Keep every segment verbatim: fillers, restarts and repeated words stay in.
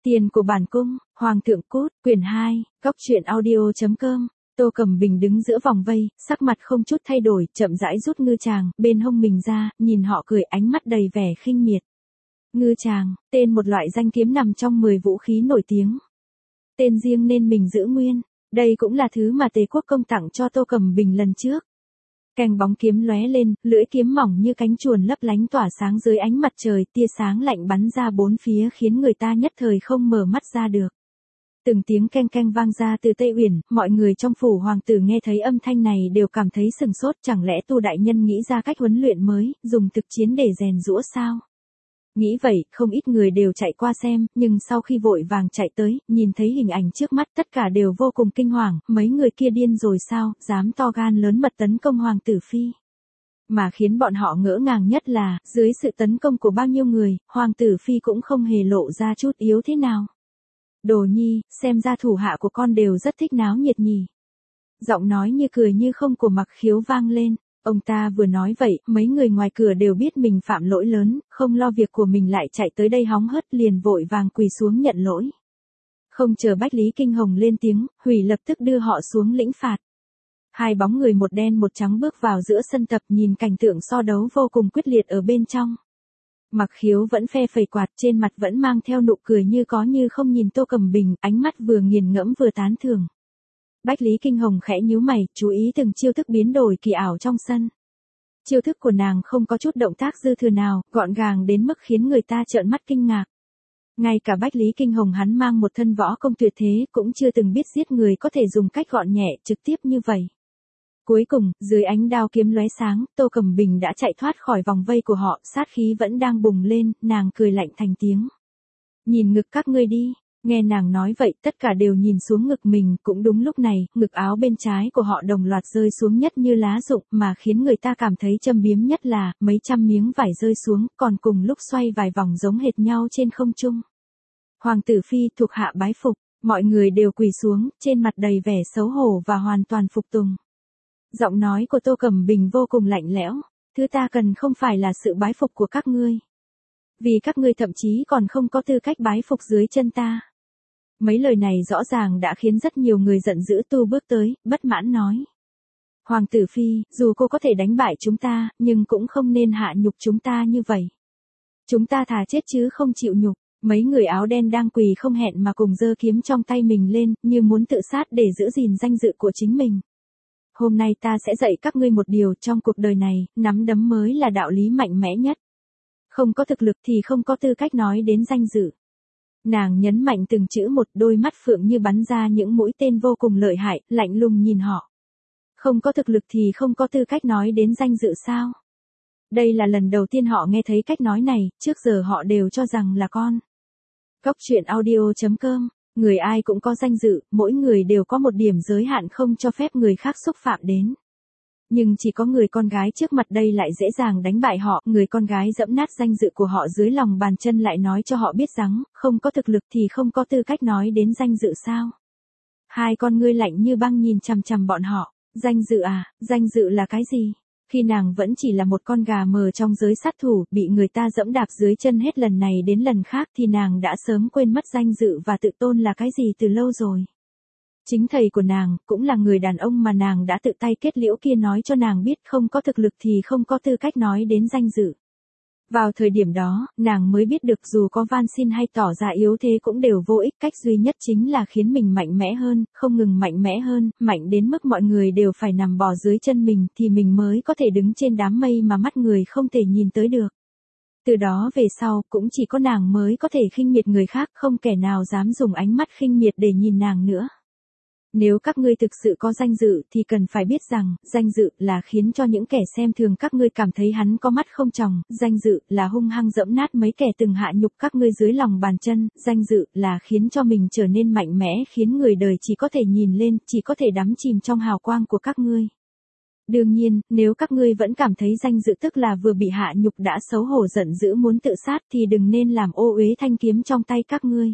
Tiền của bản cung, Hoàng thượng cút, quyển hai, góc truyện audio chấm com. Tô Cẩm Bình đứng giữa vòng vây, sắc mặt không chút thay đổi, chậm rãi rút ngư tràng bên hông mình ra, nhìn họ cười, ánh mắt đầy vẻ khinh miệt. Ngư tràng, tên một loại danh kiếm nằm trong mười vũ khí nổi tiếng. Tên riêng nên mình giữ nguyên, đây cũng là thứ mà Tề Quốc công tặng cho Tô Cẩm Bình lần trước. Cành bóng kiếm lóe lên, lưỡi kiếm mỏng như cánh chuồn lấp lánh tỏa sáng dưới ánh mặt trời, tia sáng lạnh bắn ra bốn phía khiến người ta nhất thời không mở mắt ra được. Từng tiếng keng keng vang ra từ Tây Uyển, mọi người trong phủ hoàng tử nghe thấy âm thanh này đều cảm thấy sừng sốt, chẳng lẽ Tu đại nhân nghĩ ra cách huấn luyện mới, dùng thực chiến để rèn giũa sao? Nghĩ vậy, không ít người đều chạy qua xem, nhưng sau khi vội vàng chạy tới, nhìn thấy hình ảnh trước mắt tất cả đều vô cùng kinh hoàng, mấy người kia điên rồi sao, dám to gan lớn mật tấn công hoàng tử phi. Mà khiến bọn họ ngỡ ngàng nhất là, dưới sự tấn công của bao nhiêu người, hoàng tử phi cũng không hề lộ ra chút yếu thế nào. Đồ nhi, xem ra thủ hạ của con đều rất thích náo nhiệt nhỉ. Giọng nói như cười như không của Mặc Khiếu vang lên. Ông ta vừa nói vậy, mấy người ngoài cửa đều biết mình phạm lỗi lớn, không lo việc của mình lại chạy tới đây hóng hớt, liền vội vàng quỳ xuống nhận lỗi. Không chờ Bách Lý Kinh Hồng lên tiếng, Hủy lập tức đưa họ xuống lĩnh phạt. Hai bóng người một đen một trắng bước vào giữa sân tập, nhìn cảnh tượng so đấu vô cùng quyết liệt ở bên trong. Mặc Khiếu vẫn phe phẩy quạt, trên mặt vẫn mang theo nụ cười như có như không nhìn Tô Cẩm Bình, ánh mắt vừa nghiền ngẫm vừa tán thưởng. Bách Lý Kinh Hồng khẽ nhíu mày, chú ý từng chiêu thức biến đổi kỳ ảo trong sân. Chiêu thức của nàng không có chút động tác dư thừa nào, gọn gàng đến mức khiến người ta trợn mắt kinh ngạc. Ngay cả Bách Lý Kinh Hồng hắn mang một thân võ công tuyệt thế cũng chưa từng biết giết người có thể dùng cách gọn nhẹ, trực tiếp như vậy. Cuối cùng, dưới ánh đao kiếm lóe sáng, Tô Cẩm Bình đã chạy thoát khỏi vòng vây của họ, sát khí vẫn đang bùng lên, nàng cười lạnh thành tiếng. Nhìn ngực các ngươi đi. Nghe nàng nói vậy, tất cả đều nhìn xuống ngực mình, cũng đúng lúc này, ngực áo bên trái của họ đồng loạt rơi xuống nhất như lá rụng, mà khiến người ta cảm thấy châm biếm nhất là, mấy trăm miếng vải rơi xuống, còn cùng lúc xoay vài vòng giống hệt nhau trên không trung. Hoàng tử phi thuộc hạ bái phục, mọi người đều quỳ xuống, trên mặt đầy vẻ xấu hổ và hoàn toàn phục tùng. Giọng nói của Tô Cẩm Bình vô cùng lạnh lẽo, thứ ta cần không phải là sự bái phục của các ngươi. Vì các ngươi thậm chí còn không có tư cách bái phục dưới chân ta. Mấy lời này rõ ràng đã khiến rất nhiều người giận dữ. Tu bước tới, bất mãn nói. Hoàng tử phi, dù cô có thể đánh bại chúng ta, nhưng cũng không nên hạ nhục chúng ta như vậy. Chúng ta thà chết chứ không chịu nhục. Mấy người áo đen đang quỳ không hẹn mà cùng giơ kiếm trong tay mình lên, như muốn tự sát để giữ gìn danh dự của chính mình. Hôm nay ta sẽ dạy các ngươi một điều, trong cuộc đời này, nắm đấm mới là đạo lý mạnh mẽ nhất. Không có thực lực thì không có tư cách nói đến danh dự. Nàng nhấn mạnh từng chữ một, đôi mắt phượng như bắn ra những mũi tên vô cùng lợi hại, lạnh lùng nhìn họ. Không có thực lực thì không có tư cách nói đến danh dự sao? Đây là lần đầu tiên họ nghe thấy cách nói này, trước giờ họ đều cho rằng là con. Góc truyện audio chấm com, người ai cũng có danh dự, mỗi người đều có một điểm giới hạn không cho phép người khác xúc phạm đến. Nhưng chỉ có người con gái trước mặt đây lại dễ dàng đánh bại họ, người con gái dẫm nát danh dự của họ dưới lòng bàn chân lại nói cho họ biết rằng, không có thực lực thì không có tư cách nói đến danh dự sao. Hai con ngươi lạnh như băng nhìn chằm chằm bọn họ, danh dự à, danh dự là cái gì? Khi nàng vẫn chỉ là một con gà mờ trong giới sát thủ, bị người ta dẫm đạp dưới chân hết lần này đến lần khác thì nàng đã sớm quên mất danh dự và tự tôn là cái gì từ lâu rồi. Chính thầy của nàng, cũng là người đàn ông mà nàng đã tự tay kết liễu kia nói cho nàng biết không có thực lực thì không có tư cách nói đến danh dự. Vào thời điểm đó, nàng mới biết được dù có van xin hay tỏ ra yếu thế cũng đều vô ích, cách duy nhất chính là khiến mình mạnh mẽ hơn, không ngừng mạnh mẽ hơn, mạnh đến mức mọi người đều phải nằm bò dưới chân mình thì mình mới có thể đứng trên đám mây mà mắt người không thể nhìn tới được. Từ đó về sau, cũng chỉ có nàng mới có thể khinh miệt người khác, không kẻ nào dám dùng ánh mắt khinh miệt để nhìn nàng nữa. Nếu các ngươi thực sự có danh dự thì cần phải biết rằng, danh dự là khiến cho những kẻ xem thường các ngươi cảm thấy hắn có mắt không tròng, danh dự là hung hăng dẫm nát mấy kẻ từng hạ nhục các ngươi dưới lòng bàn chân, danh dự là khiến cho mình trở nên mạnh mẽ, khiến người đời chỉ có thể nhìn lên, chỉ có thể đắm chìm trong hào quang của các ngươi. Đương nhiên, nếu các ngươi vẫn cảm thấy danh dự tức là vừa bị hạ nhục đã xấu hổ giận dữ muốn tự sát thì đừng nên làm ô uế thanh kiếm trong tay các ngươi.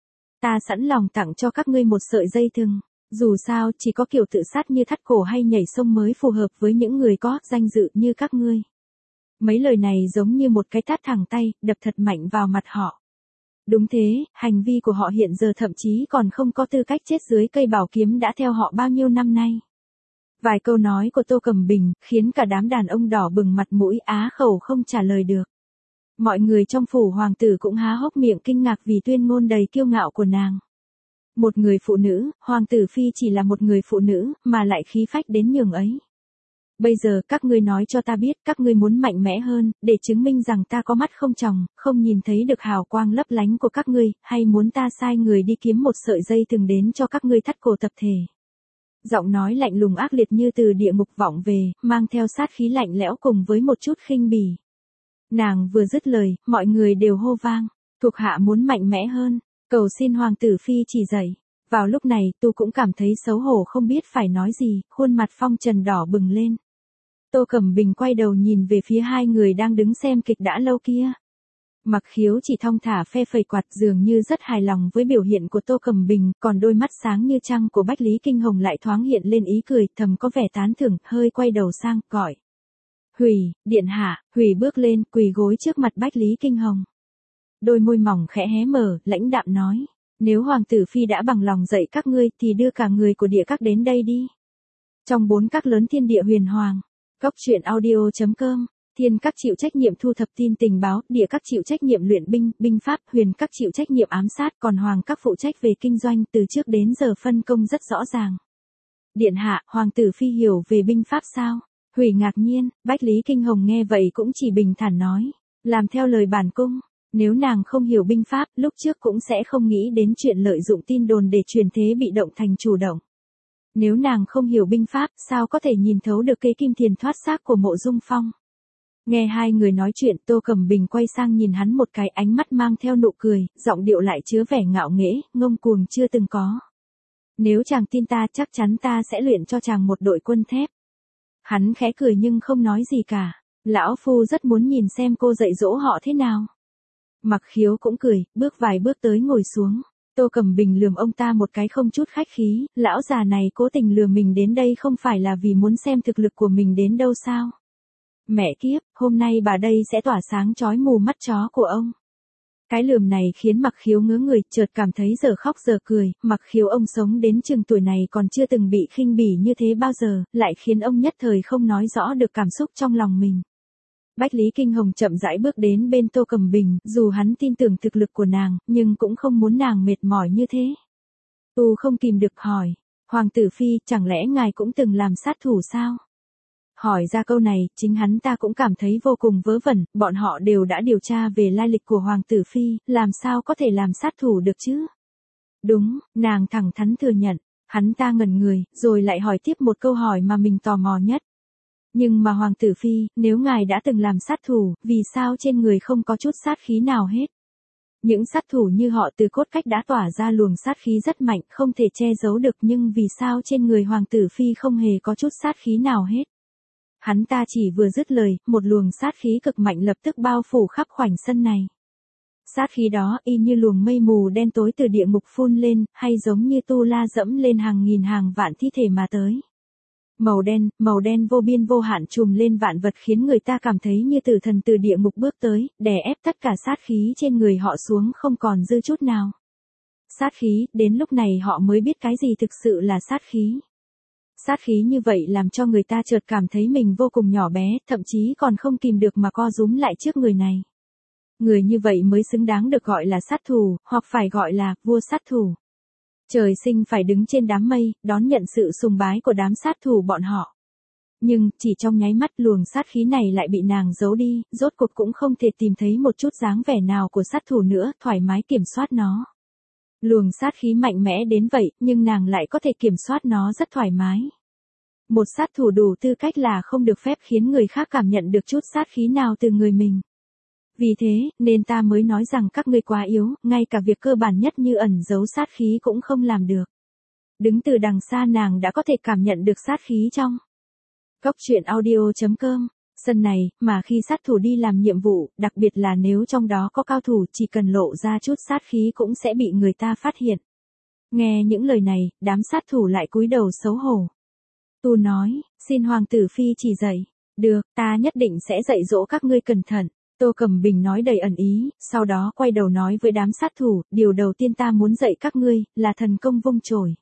Ta sẵn lòng tặng cho các ngươi một sợi dây thừng. Dù sao, chỉ có kiểu tự sát như thắt cổ hay nhảy sông mới phù hợp với những người có danh dự như các ngươi. Mấy lời này giống như một cái tát thẳng tay, đập thật mạnh vào mặt họ. Đúng thế, hành vi của họ hiện giờ thậm chí còn không có tư cách chết dưới cây bảo kiếm đã theo họ bao nhiêu năm nay. Vài câu nói của Tô Cẩm Bình, khiến cả đám đàn ông đỏ bừng mặt mũi á khẩu không trả lời được. Mọi người trong phủ hoàng tử cũng há hốc miệng kinh ngạc vì tuyên ngôn đầy kiêu ngạo của nàng. Một người phụ nữ, hoàng tử phi chỉ là một người phụ nữ, mà lại khí phách đến nhường ấy. Bây giờ các ngươi nói cho ta biết các ngươi muốn mạnh mẽ hơn, để chứng minh rằng ta có mắt không tròng, không nhìn thấy được hào quang lấp lánh của các ngươi, hay muốn ta sai người đi kiếm một sợi dây thừng đến cho các ngươi thắt cổ tập thể. Giọng nói lạnh lùng ác liệt như từ địa ngục vọng về, mang theo sát khí lạnh lẽo cùng với một chút khinh bỉ. Nàng vừa dứt lời, mọi người đều hô vang, thuộc hạ muốn mạnh mẽ hơn, cầu xin hoàng tử phi chỉ dạy. Vào lúc này, tu cũng cảm thấy xấu hổ không biết phải nói gì, khuôn mặt phong trần đỏ bừng lên. Tô Cẩm Bình quay đầu nhìn về phía hai người đang đứng xem kịch đã lâu kia. Mặc Khiếu chỉ thong thả phe phẩy quạt dường như rất hài lòng với biểu hiện của Tô Cẩm Bình, còn đôi mắt sáng như trăng của Bách Lý Kinh Hồng lại thoáng hiện lên ý cười, thầm có vẻ tán thưởng, hơi quay đầu sang, gọi. Hủy, điện hạ, Hủy bước lên, quỳ gối trước mặt Bách Lý Kinh Hồng. Đôi môi mỏng khẽ hé mở, lãnh đạm nói, nếu hoàng tử phi đã bằng lòng dạy các ngươi thì đưa cả người của địa các đến đây đi. Trong bốn các lớn thiên địa huyền hoàng, Góc truyện audio chấm com, thiên các chịu trách nhiệm thu thập tin tình báo, địa các chịu trách nhiệm luyện binh, binh pháp, huyền các chịu trách nhiệm ám sát, còn hoàng các phụ trách về kinh doanh, từ trước đến giờ phân công rất rõ ràng. Điện hạ, hoàng tử phi hiểu về binh pháp sao? Hủy ngạc nhiên, Bách Lý Kinh Hồng nghe vậy cũng chỉ bình thản nói, làm theo lời bản cung. Nếu nàng không hiểu binh pháp, lúc trước cũng sẽ không nghĩ đến chuyện lợi dụng tin đồn để chuyển thế bị động thành chủ động. Nếu nàng không hiểu binh pháp, sao có thể nhìn thấu được kế kim thiền thoát xác của Mộ Dung Phong? Nghe hai người nói chuyện, Tô Cẩm Bình quay sang nhìn hắn một cái, ánh mắt mang theo nụ cười, giọng điệu lại chứa vẻ ngạo nghễ, ngông cuồng chưa từng có. Nếu chàng tin ta, chắc chắn ta sẽ luyện cho chàng một đội quân thép. Hắn khẽ cười nhưng không nói gì cả. Lão phu rất muốn nhìn xem cô dạy dỗ họ thế nào. Mặc Khiếu cũng cười, bước vài bước tới ngồi xuống. Tô Cẩm Bình lườm ông ta một cái không chút khách khí, lão già này cố tình lừa mình đến đây không phải là vì muốn xem thực lực của mình đến đâu sao? Mẹ kiếp, hôm nay bà đây sẽ tỏa sáng chói mù mắt chó của ông. Cái lườm này khiến Mặc Khiếu ngớ người, chợt cảm thấy giờ khóc giờ cười, Mặc Khiếu ông sống đến chừng tuổi này còn chưa từng bị khinh bỉ như thế bao giờ, lại khiến ông nhất thời không nói rõ được cảm xúc trong lòng mình. Bách Lý Kinh Hồng chậm rãi bước đến bên Tô Cẩm Bình, dù hắn tin tưởng thực lực của nàng, nhưng cũng không muốn nàng mệt mỏi như thế. Tu không kìm được hỏi, hoàng tử phi, chẳng lẽ ngài cũng từng làm sát thủ sao? Hỏi ra câu này, chính hắn ta cũng cảm thấy vô cùng vớ vẩn, bọn họ đều đã điều tra về lai lịch của hoàng tử phi, làm sao có thể làm sát thủ được chứ? Đúng, nàng thẳng thắn thừa nhận, hắn ta ngẩn người, rồi lại hỏi tiếp một câu hỏi mà mình tò mò nhất. Nhưng mà hoàng tử phi, nếu ngài đã từng làm sát thủ, vì sao trên người không có chút sát khí nào hết? Những sát thủ như họ từ cốt cách đã tỏa ra luồng sát khí rất mạnh, không thể che giấu được, nhưng vì sao trên người hoàng tử phi không hề có chút sát khí nào hết? Hắn ta chỉ vừa dứt lời, một luồng sát khí cực mạnh lập tức bao phủ khắp khoảnh sân này. Sát khí đó y như luồng mây mù đen tối từ địa ngục phun lên, hay giống như tu la dẫm lên hàng nghìn hàng vạn thi thể mà tới. Màu đen, màu đen vô biên vô hạn trùm lên vạn vật khiến người ta cảm thấy như tử thần từ địa ngục bước tới, đè ép tất cả sát khí trên người họ xuống không còn dư chút nào. Sát khí, đến lúc này họ mới biết cái gì thực sự là sát khí. Sát khí như vậy làm cho người ta chợt cảm thấy mình vô cùng nhỏ bé, thậm chí còn không kìm được mà co rúm lại trước người này. Người như vậy mới xứng đáng được gọi là sát thủ, hoặc phải gọi là vua sát thủ. Trời sinh phải đứng trên đám mây, đón nhận sự sùng bái của đám sát thủ bọn họ. Nhưng, chỉ trong nháy mắt luồng sát khí này lại bị nàng giấu đi, rốt cuộc cũng không thể tìm thấy một chút dáng vẻ nào của sát thủ nữa, thoải mái kiểm soát nó. Luồng sát khí mạnh mẽ đến vậy, nhưng nàng lại có thể kiểm soát nó rất thoải mái. Một sát thủ đủ tư cách là không được phép khiến người khác cảm nhận được chút sát khí nào từ người mình. Vì thế, nên ta mới nói rằng các ngươi quá yếu, ngay cả việc cơ bản nhất như ẩn giấu sát khí cũng không làm được. Đứng từ đằng xa nàng đã có thể cảm nhận được sát khí trong. Góc truyện audio chấm com, sân này, mà khi sát thủ đi làm nhiệm vụ, đặc biệt là nếu trong đó có cao thủ, chỉ cần lộ ra chút sát khí cũng sẽ bị người ta phát hiện. Nghe những lời này, đám sát thủ lại cúi đầu xấu hổ. Tu nói, xin hoàng tử phi chỉ dạy. Được, ta nhất định sẽ dạy dỗ các ngươi cẩn thận. Tô Cẩm Bình nói đầy ẩn ý, sau đó quay đầu nói với đám sát thủ, điều đầu tiên ta muốn dạy các ngươi, là thần công vung chổi.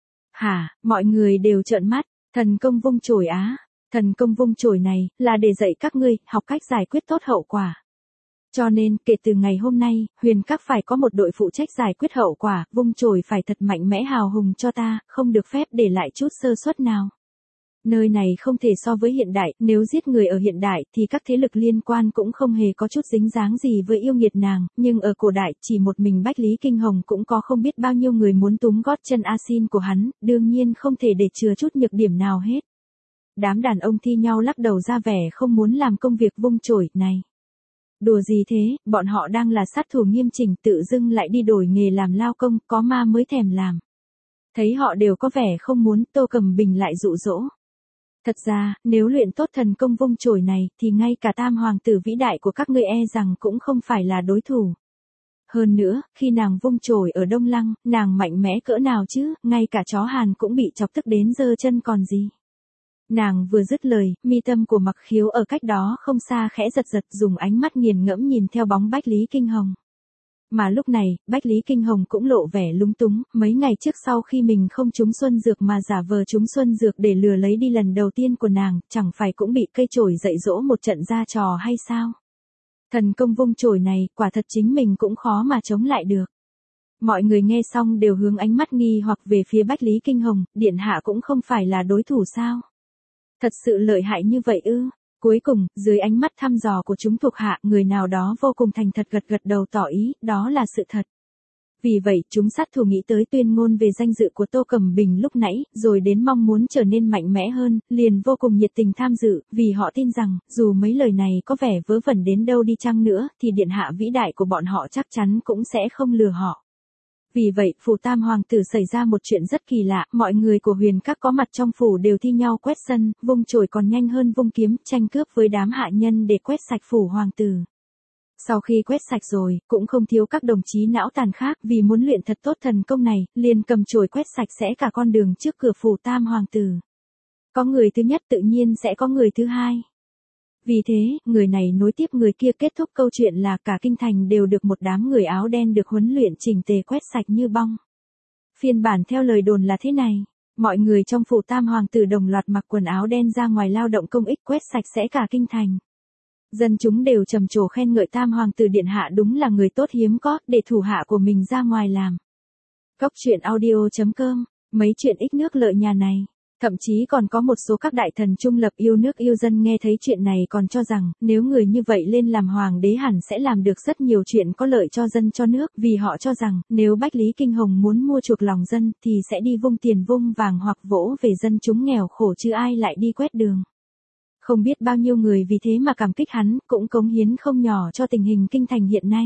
Hả, mọi người đều trợn mắt, thần công vung chổi á, thần công vung chổi này, là để dạy các ngươi, học cách giải quyết tốt hậu quả. Cho nên, kể từ ngày hôm nay, Huyền Các phải có một đội phụ trách giải quyết hậu quả, vung chổi phải thật mạnh mẽ hào hùng cho ta, không được phép để lại chút sơ suất nào. Nơi này không thể so với hiện đại, nếu giết người ở hiện đại thì các thế lực liên quan cũng không hề có chút dính dáng gì với yêu nghiệt nàng, nhưng ở cổ đại chỉ một mình Bách Lý Kinh Hồng cũng có không biết bao nhiêu người muốn túm gót chân A Xin của hắn, đương nhiên không thể để chừa chút nhược điểm nào hết. Đám đàn ông thi nhau lắc đầu ra vẻ không muốn làm công việc vung chổi này. Đùa gì thế, bọn họ đang là sát thủ nghiêm chỉnh tự dưng lại đi đổi nghề làm lao công, có ma mới thèm làm. Thấy họ đều có vẻ không muốn, Tô Cẩm Bình lại dụ dỗ. Thật ra, nếu luyện tốt thần công vung chổi này, thì ngay cả tam hoàng tử vĩ đại của các ngươi e rằng cũng không phải là đối thủ. Hơn nữa, khi nàng vung chổi ở Đông Lăng, nàng mạnh mẽ cỡ nào chứ, ngay cả chó Hàn cũng bị chọc tức đến giơ chân còn gì. Nàng vừa dứt lời, mi tâm của Mặc Khiếu ở cách đó không xa khẽ giật giật dùng ánh mắt nghiền ngẫm nhìn theo bóng Bách Lý Kinh Hồng. Mà lúc này, Bách Lý Kinh Hồng cũng lộ vẻ lúng túng, mấy ngày trước sau khi mình không trúng xuân dược mà giả vờ trúng xuân dược để lừa lấy đi lần đầu tiên của nàng, chẳng phải cũng bị cây chổi dạy dỗ một trận ra trò hay sao? Thần công vung chổi này, quả thật chính mình cũng khó mà chống lại được. Mọi người nghe xong đều hướng ánh mắt nghi hoặc về phía Bách Lý Kinh Hồng, điện hạ cũng không phải là đối thủ sao? Thật sự lợi hại như vậy ư? Cuối cùng, dưới ánh mắt thăm dò của chúng thuộc hạ, người nào đó vô cùng thành thật gật gật đầu tỏ ý, đó là sự thật. Vì vậy, chúng sát thủ nghĩ tới tuyên ngôn về danh dự của Tô Cẩm Bình lúc nãy, rồi đến mong muốn trở nên mạnh mẽ hơn, liền vô cùng nhiệt tình tham dự, vì họ tin rằng, dù mấy lời này có vẻ vớ vẩn đến đâu đi chăng nữa, thì điện hạ vĩ đại của bọn họ chắc chắn cũng sẽ không lừa họ. Vì vậy, phủ tam hoàng tử xảy ra một chuyện rất kỳ lạ, mọi người của Huyền Các có mặt trong phủ đều thi nhau quét sân, vung chổi còn nhanh hơn vung kiếm, tranh cướp với đám hạ nhân để quét sạch phủ hoàng tử. Sau khi quét sạch rồi, cũng không thiếu các đồng chí não tàn khác, vì muốn luyện thật tốt thần công này, liền cầm chổi quét sạch sẽ cả con đường trước cửa phủ tam hoàng tử. Có người thứ nhất tự nhiên sẽ có người thứ hai. Vì thế, người này nối tiếp người kia, kết thúc câu chuyện là cả kinh thành đều được một đám người áo đen được huấn luyện chỉnh tề quét sạch như bong. Phiên bản theo lời đồn là thế này, mọi người trong phủ tam hoàng tử đồng loạt mặc quần áo đen ra ngoài lao động công ích quét sạch sẽ cả kinh thành. Dân chúng đều trầm trồ khen ngợi tam hoàng tử điện hạ đúng là người tốt hiếm có, để thủ hạ của mình ra ngoài làm. Cốc truyện audio chấm com, mấy chuyện ích nước lợi nhà này. Thậm chí còn có một số các đại thần trung lập yêu nước yêu dân nghe thấy chuyện này còn cho rằng, nếu người như vậy lên làm hoàng đế hẳn sẽ làm được rất nhiều chuyện có lợi cho dân cho nước, vì họ cho rằng, nếu Bách Lý Kinh Hồng muốn mua chuộc lòng dân, thì sẽ đi vung tiền vung vàng hoặc vỗ về dân chúng nghèo khổ chứ ai lại đi quét đường. Không biết bao nhiêu người vì thế mà cảm kích hắn, cũng cống hiến không nhỏ cho tình hình kinh thành hiện nay.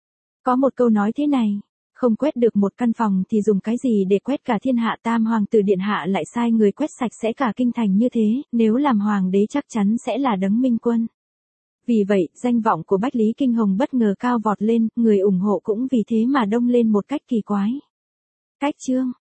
Có một câu nói thế này, không quét được một căn phòng thì dùng cái gì để quét cả thiên hạ, tam hoàng tử điện hạ lại sai người quét sạch sẽ cả kinh thành như thế, nếu làm hoàng đế chắc chắn sẽ là đấng minh quân. Vì vậy, danh vọng của Bách Lý Kinh Hồng bất ngờ cao vọt lên, người ủng hộ cũng vì thế mà đông lên một cách kỳ quái. Cách chương